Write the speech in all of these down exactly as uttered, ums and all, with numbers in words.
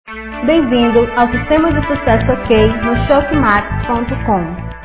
Bem-vindo ao Sistema de Sucesso OK no Shopmax ponto com.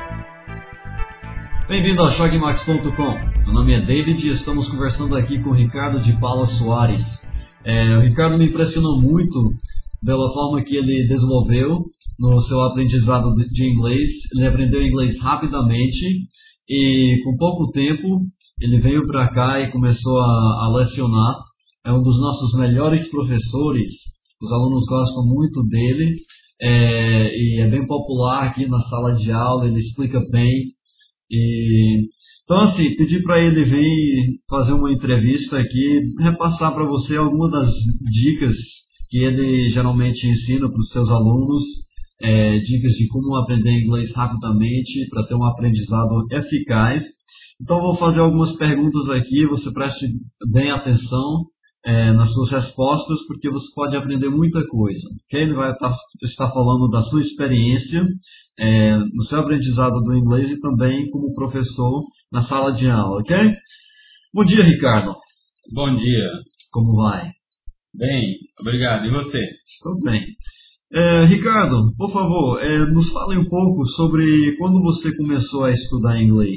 Bem-vindo ao Shopmax ponto com. Meu nome é David e estamos conversando aqui com o Ricardo de Paula Soares. É, o Ricardo me impressionou muito pela forma que ele desenvolveu no seu aprendizado de inglês. Ele aprendeu inglês rapidamente e com pouco tempo ele veio para cá e começou a, a lecionar. É um dos nossos melhores professores. Os alunos gostam muito dele é, e é bem popular aqui na sala de aula. Ele explica bem. E, então, assim, pedi para ele vir fazer uma entrevista aqui, repassar para você algumas das dicas que ele geralmente ensina para os seus alunos, é, dicas de como aprender inglês rapidamente para ter um aprendizado eficaz. Então, vou fazer algumas perguntas aqui, você preste bem atenção é, nas suas respostas, porque você pode aprender muita coisa. Okay? Ele vai estar, estar falando da sua experiência é, no seu aprendizado do inglês e também como professor na sala de aula, ok? Bom dia, Ricardo. Bom dia. Como vai? Bem, obrigado. E você? Estou bem. É, Ricardo, por favor, é, nos fale um pouco sobre quando você começou a estudar inglês.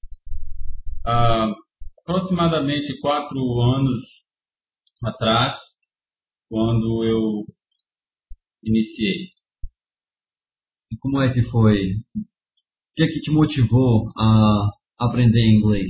Ah, aproximadamente quatro anos atrás, quando eu iniciei. E como é que foi? O que é que te motivou a aprender inglês?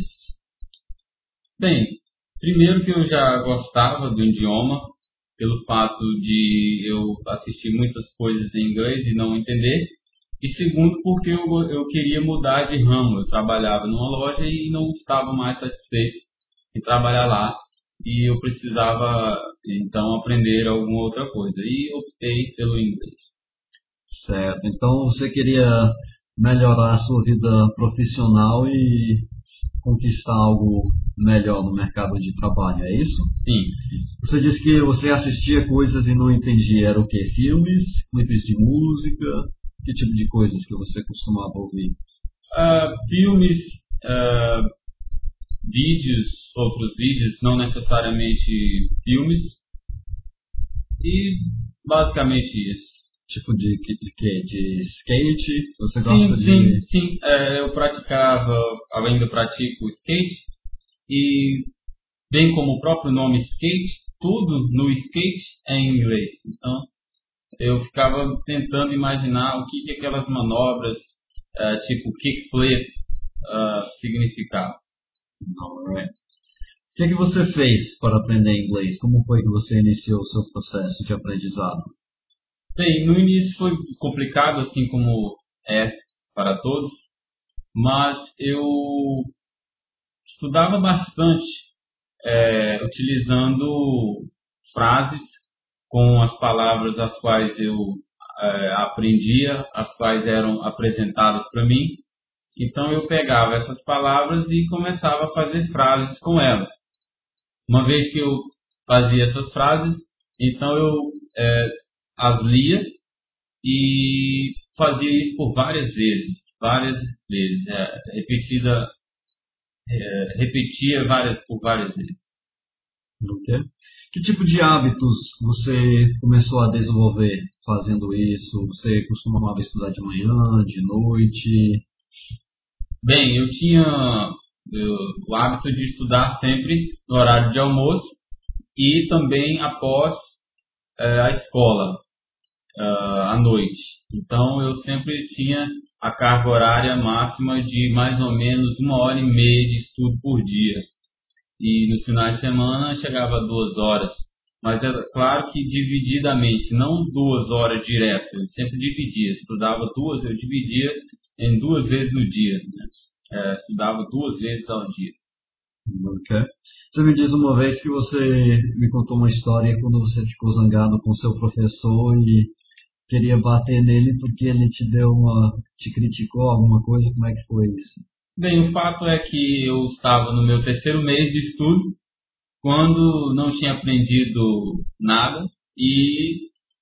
Bem, primeiro que eu já gostava do idioma, pelo fato de eu assistir muitas coisas em inglês e não entender. E segundo, porque eu, eu queria mudar de ramo. Eu trabalhava numa loja e não estava mais satisfeito em trabalhar lá. E eu precisava, então, aprender alguma outra coisa. E optei pelo inglês. Certo. Então, você queria melhorar a sua vida profissional e conquistar algo melhor no mercado de trabalho, é isso? Sim. Você disse que você assistia coisas e não entendia. Era o quê? Filmes? Clipes de música? Que tipo de coisas que você costumava ouvir? Uh, filmes, uh, vídeos, outros vídeos, não necessariamente filmes. E basicamente isso. Tipo de, de, de, de skate? Você sim, gosta de... Sim, sim. É, eu praticava, ainda pratico skate. E bem como o próprio nome skate, tudo no skate é em inglês. Então, eu ficava tentando imaginar o que, que aquelas manobras, uh, tipo kickflip, uh, significavam. Alright. O que, que você fez para aprender inglês? Como foi que você iniciou o seu processo de aprendizado? Bem, no início foi complicado, assim como é para todos, mas eu estudava bastante, é, utilizando frases com as palavras as quais eu é, aprendia, as quais eram apresentadas para mim. Então eu pegava essas palavras e começava a fazer frases com elas. Uma vez que eu fazia essas frases, então eu é, as lia e fazia isso por várias vezes, várias vezes, é, repetida, é, repetia várias, por várias vezes. Okay. Que tipo de hábitos você começou a desenvolver fazendo isso? Você costumava estudar de manhã, de noite? Bem, eu tinha eu, o hábito de estudar sempre no horário de almoço e também após é, a escola, uh, à noite. Então eu sempre tinha a carga horária máxima de mais ou menos uma hora e meia de estudo por dia. E nos finais de semana chegava a duas horas. Mas é claro que divididamente, não duas horas direto. Eu sempre dividia. Estudava duas, eu dividia em duas vezes no dia. Né? É, estudava duas vezes ao dia. Okay. Você me diz uma vez que você me contou uma história quando você ficou zangado com seu professor e queria bater nele porque ele te deu uma, te criticou alguma coisa. Como é que foi isso? Bem, o fato é que eu estava no meu terceiro mês de estudo, quando não tinha aprendido nada, e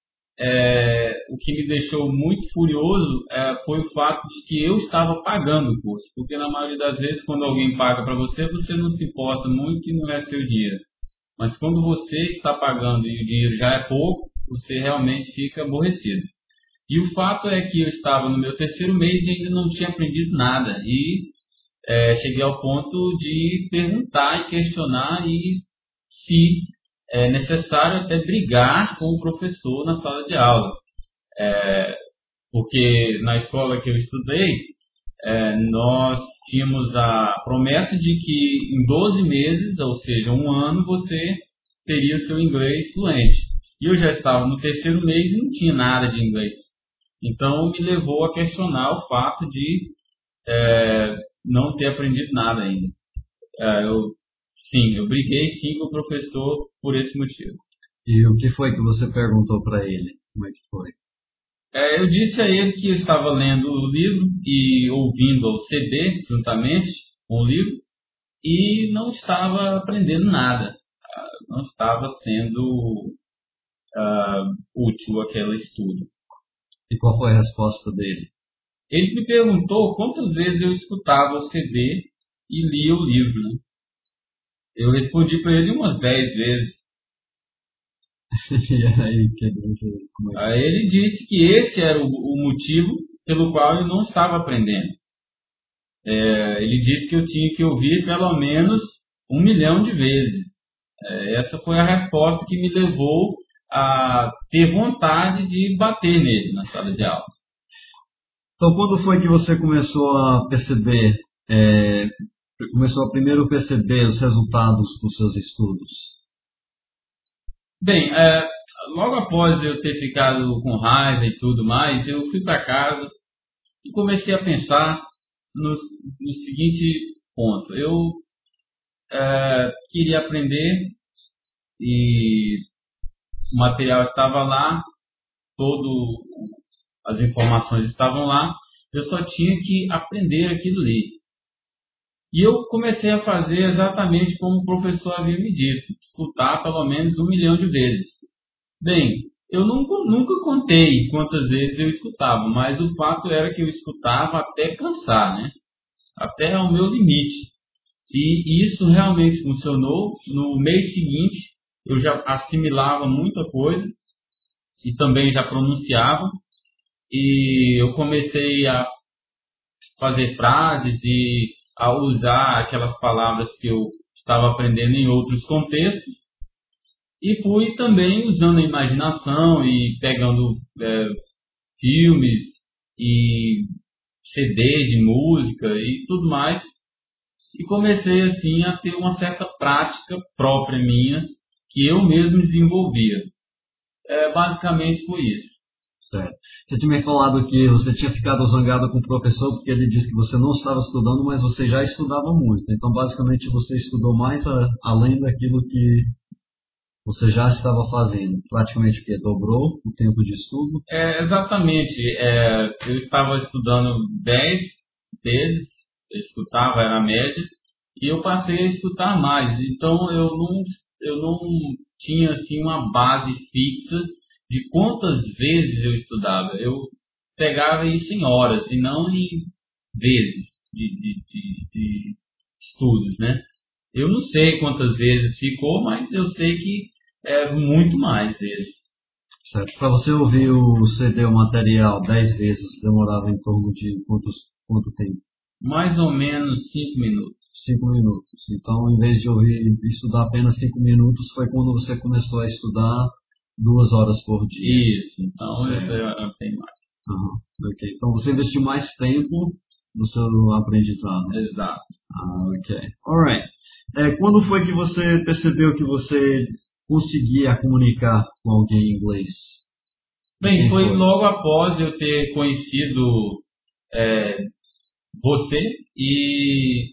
é, o que me deixou muito furioso é, foi o fato de que eu estava pagando o curso, porque na maioria das vezes quando alguém paga para você, você não se importa muito e não é seu dinheiro. Mas quando você está pagando e o dinheiro já é pouco, você realmente fica aborrecido. E o fato é que eu estava no meu terceiro mês e ainda não tinha aprendido nada. E é, cheguei ao ponto de perguntar e questionar e, se é necessário, até brigar com o professor na sala de aula. É, porque na escola que eu estudei, é, nós tínhamos a promessa de que em doze meses, ou seja, um ano, você teria seu inglês fluente. E eu já estava no terceiro mês e não tinha nada de inglês. Então me levou a questionar o fato de é, não ter aprendido nada ainda. É, eu, sim, eu briguei sim com o professor por esse motivo. E o que foi que você perguntou para ele? Como é que foi? É, eu disse a ele que eu estava lendo o livro e ouvindo o C D juntamente com o livro e não estava aprendendo nada. Não estava sendo uh, útil aquele estudo. E qual foi a resposta dele? Ele me perguntou quantas vezes eu escutava o C D e lia o livro. Né? Eu respondi para ele umas dez vezes. E aí, que como é que... Aí ele disse que esse era o, o motivo pelo qual eu não estava aprendendo. É, ele disse que eu tinha que ouvir pelo menos um milhão de vezes. É, essa foi a resposta que me levou a ter vontade de bater nele na sala de aula. Então, quando foi que você começou a perceber, é, começou a primeiro perceber os resultados dos seus estudos? Bem, é, logo após eu ter ficado com raiva e tudo mais, eu fui para casa e comecei a pensar no, no seguinte ponto. Eu é, queria aprender e o material estava lá, todo, as informações estavam lá, eu só tinha que aprender aquilo ali. E eu comecei a fazer exatamente como o professor havia me dito, escutar pelo menos um milhão de vezes. Bem, eu nunca, nunca contei quantas vezes eu escutava, mas o fato era que eu escutava até cansar, né? Até ao meu limite. E isso realmente funcionou. No mês seguinte, eu já assimilava muita coisa e também já pronunciava. E eu comecei a fazer frases e a usar aquelas palavras que eu estava aprendendo em outros contextos. E fui também usando a imaginação e pegando é, filmes e C Ds de música e tudo mais. E comecei assim a ter uma certa prática própria minha, que eu mesmo desenvolvia. É, basicamente foi isso. Certo. Você tinha me falado que você tinha ficado zangado com o professor porque ele disse que você não estava estudando, mas você já estudava muito. Então, basicamente, você estudou mais a, além daquilo que você já estava fazendo. Praticamente o quê? Dobrou o tempo de estudo? É, exatamente. É, eu estava estudando dez vezes, eu escutava, era a média, e eu passei a escutar mais. Então, eu não, eu não tinha assim, uma base fixa de quantas vezes eu estudava. Eu pegava isso em horas e não em vezes de, de, de, de estudos, né? Eu não sei quantas vezes ficou, mas eu sei que é muito mais vezes. Certo. Para você ouvir o C D, o material, dez vezes, demorava em torno de quantos, quanto tempo? Mais ou menos cinco minutos. Cinco minutos. Então, em vez de ouvir estudar apenas cinco minutos, foi quando você começou a estudar duas horas por dia. Isso. Então, eu, eu tenho mais. Uhum. Ok. Então, você investiu mais tempo no seu aprendizado. Exato. Ah, ok. Alright. É, quando foi que você percebeu que você conseguia comunicar com alguém em inglês? Bem, foi, foi logo após eu ter conhecido é, você e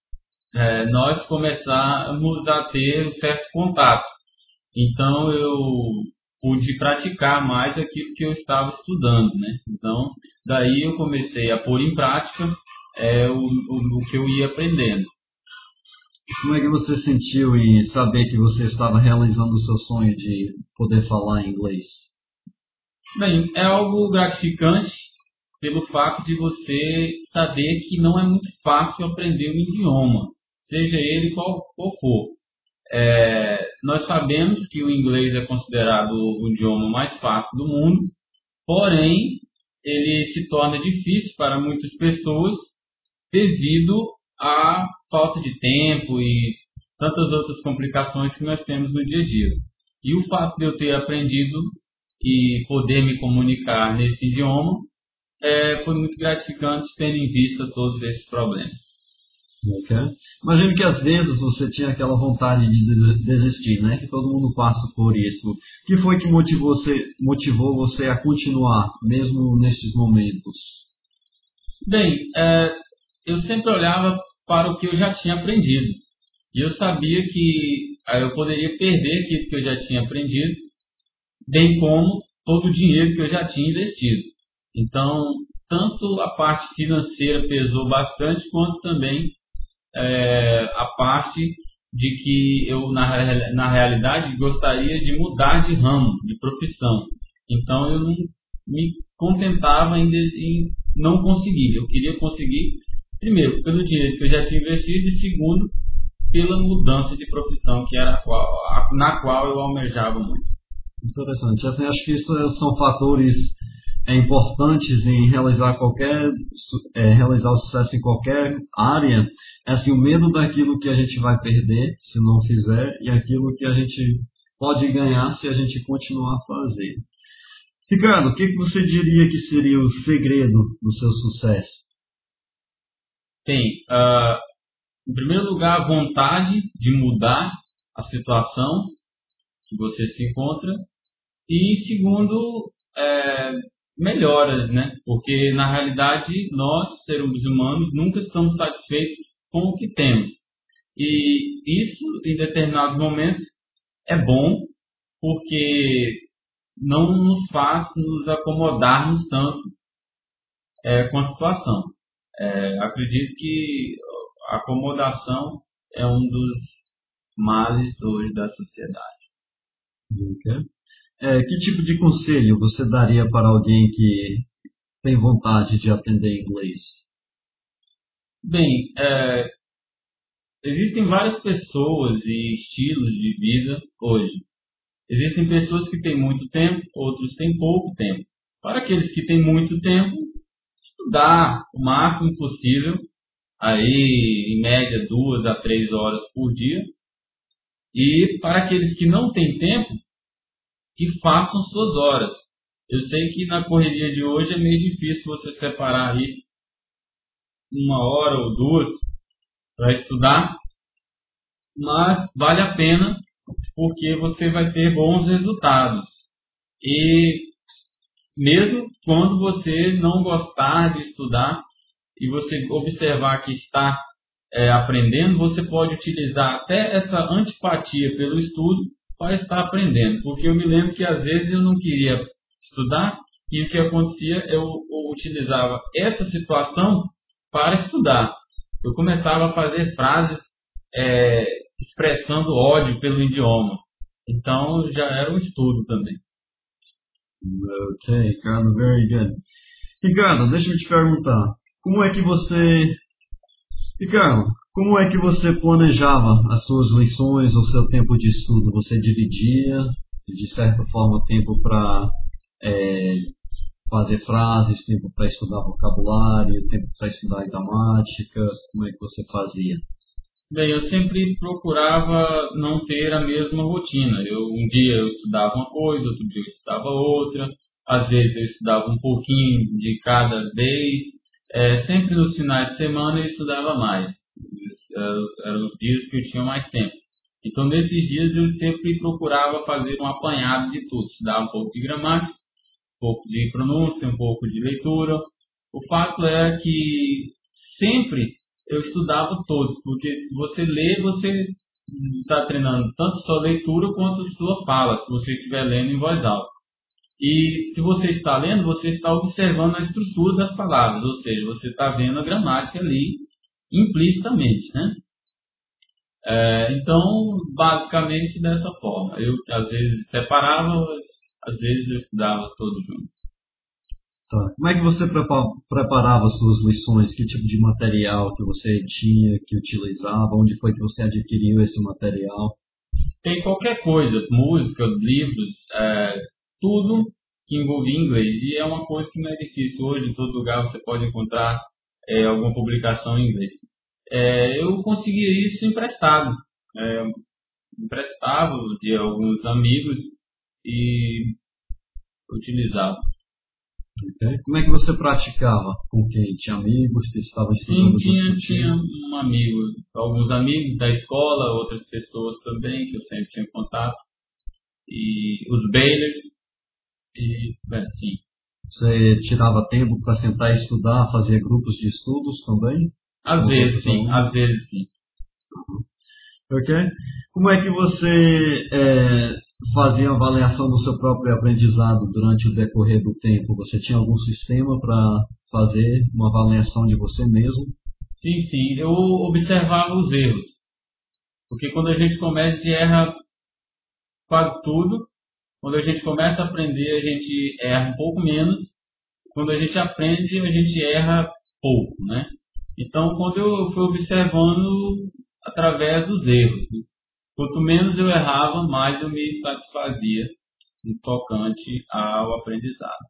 é, nós começamos a ter um certo contato. Então eu pude praticar mais aquilo que eu estava estudando, né? Então daí eu comecei a pôr em prática é, o, o, o que eu ia aprendendo. Como é que você sentiu em saber que você estava realizando o seu sonho de poder falar inglês? Bem, é algo gratificante pelo fato de você saber que não é muito fácil aprender um idioma, seja ele qual, qual for. É, nós sabemos que o inglês é considerado o idioma mais fácil do mundo, porém, ele se torna difícil para muitas pessoas devido à falta de tempo e tantas outras complicações que nós temos no dia a dia. E o fato de eu ter aprendido e poder me comunicar nesse idioma é, foi muito gratificante, tendo em vista todos esses problemas. Okay. Imagino que às vezes você tinha aquela vontade de desistir, né? Que todo mundo passa por isso. O que foi que motivou você, motivou você a continuar, mesmo nesses momentos? Bem, é, eu sempre olhava para o que eu já tinha aprendido. E eu sabia que é, eu poderia perder aquilo que eu já tinha aprendido, bem como todo o dinheiro que eu já tinha investido. Então, tanto a parte financeira pesou bastante, quanto também É, a parte de que eu, na, na realidade, gostaria de mudar de ramo, de profissão. Então, eu não me contentava em, em não conseguir. Eu queria conseguir, primeiro, pelo dinheiro que eu já tinha investido, e segundo, pela mudança de profissão, que era a qual, a, na qual eu almejava muito. Interessante. Assim, acho que isso são fatores é, importantes em realizar qualquer é, realizar o sucesso em qualquer área. É assim, o medo daquilo que a gente vai perder se não fizer, e aquilo que a gente pode ganhar se a gente continuar a fazer. Ricardo, o que você diria que seria o segredo do seu sucesso? Bem, uh, em primeiro lugar, a vontade de mudar a situação que você se encontra, e segundo, é, melhoras, né? Porque na realidade nós, seres humanos, nunca estamos satisfeitos com o que temos. E isso, em determinados momentos, é bom, porque não nos faz nos acomodarmos tanto é, com a situação. É, acredito que a acomodação é um dos males hoje da sociedade. Okay. É, que tipo de conselho você daria para alguém que tem vontade de aprender inglês? Bem, é, existem várias pessoas e estilos de vida hoje. Existem pessoas que têm muito tempo, outros têm pouco tempo. Para aqueles que têm muito tempo, estudar o máximo possível, aí em média duas a três horas por dia. E para aqueles que não têm tempo, que façam suas horas. Eu sei que na correria de hoje é meio difícil você separar aí uma hora ou duas para estudar, mas vale a pena, porque você vai ter bons resultados. E mesmo quando você não gostar de estudar e você observar que está é, aprendendo, você pode utilizar até essa antipatia pelo estudo para estar aprendendo. Porque eu me lembro que às vezes eu não queria estudar, e o que acontecia, eu, eu utilizava essa situação para estudar. Eu começava a fazer frases é, expressando ódio pelo idioma. Então já era um estudo também. Ok, Ricardo, very good. Ricardo, deixa eu te perguntar, como é que você... Ricardo, como é que você planejava as suas lições, o seu tempo de estudo? Você dividia, de certa forma, tempo para é, fazer frases, tempo para estudar vocabulário, tempo para estudar gramática? Como é que você fazia? Bem, eu sempre procurava não ter a mesma rotina. Eu, um dia eu estudava uma coisa, outro dia eu estudava outra. Às vezes eu estudava um pouquinho de cada vez. É, sempre nos finais de semana eu estudava mais. Eram os dias que eu tinha mais tempo. Então, nesses dias eu sempre procurava fazer um apanhado de tudo. Estudar um pouco de gramática, um pouco de pronúncia, um pouco de leitura. O fato é que sempre eu estudava todos, porque se você lê, você está treinando tanto sua leitura quanto sua fala, se você estiver lendo em voz alta. E se você está lendo, você está observando a estrutura das palavras, ou seja, você está vendo a gramática ali implicitamente, né? É, então, basicamente dessa forma. Eu, às vezes, separava, às vezes eu estudava todos juntos. Tá. Como é que você preparava suas lições? Que tipo de material que você tinha, que utilizava? Onde foi que você adquiriu esse material? tem qualquer coisa, música, livros, é, tudo que envolvia inglês. E é uma coisa que não é difícil. Hoje, em todo lugar, você pode encontrar é, alguma publicação em inglês. É, eu conseguia isso emprestado. É, emprestava de alguns amigos e utilizava. Okay. Como é que você praticava? Com quem? Tinha amigos que estavam estudando? Sim, tinha, tinha um amigo, alguns amigos da escola, outras pessoas também, que eu sempre tinha contato. E os Bailers, e assim. Você tirava tempo para sentar e estudar, fazia grupos de estudos também? Às vezes sim, às vezes sim. Ok? Como é que você é, fazia a avaliação do seu próprio aprendizado durante o decorrer do tempo? Você tinha algum sistema para fazer uma avaliação de você mesmo? Sim, sim. Eu observava os erros. Porque quando a gente começa, a gente erra quase tudo. Quando a gente começa a aprender, a gente erra um pouco menos. Quando a gente aprende, a gente erra pouco, né? Então, quando eu fui observando através dos erros, né? Quanto menos eu errava, mais eu me satisfazia no tocante ao aprendizado.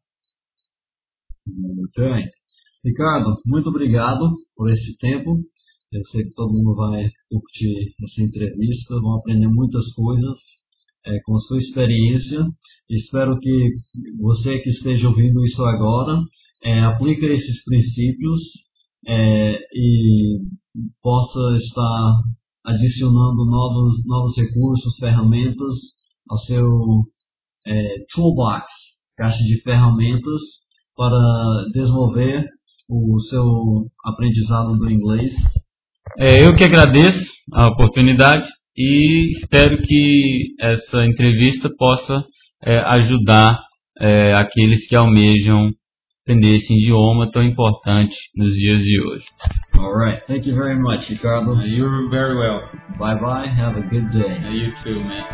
Muito bem. Ricardo, muito obrigado por esse tempo. Eu sei que todo mundo vai curtir essa entrevista, vão aprender muitas coisas é, com a sua experiência. Espero que você que esteja ouvindo isso agora é, aplique esses princípios é, e possa estar adicionando novos, novos recursos, ferramentas ao seu é, toolbox, caixa de ferramentas para desenvolver o seu aprendizado do inglês. É, eu que agradeço a oportunidade e espero que essa entrevista possa é, ajudar é, aqueles que almejam aprender esse idioma tão importante nos dias de hoje. Alright, thank you very much, Ricardo. Uh, you're very welcome. Bye bye, have a good day. Uh, you too, man.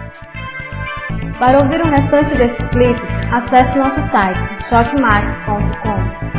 Para ouvir o restante desse clipe, acesse nosso site shortmax ponto com.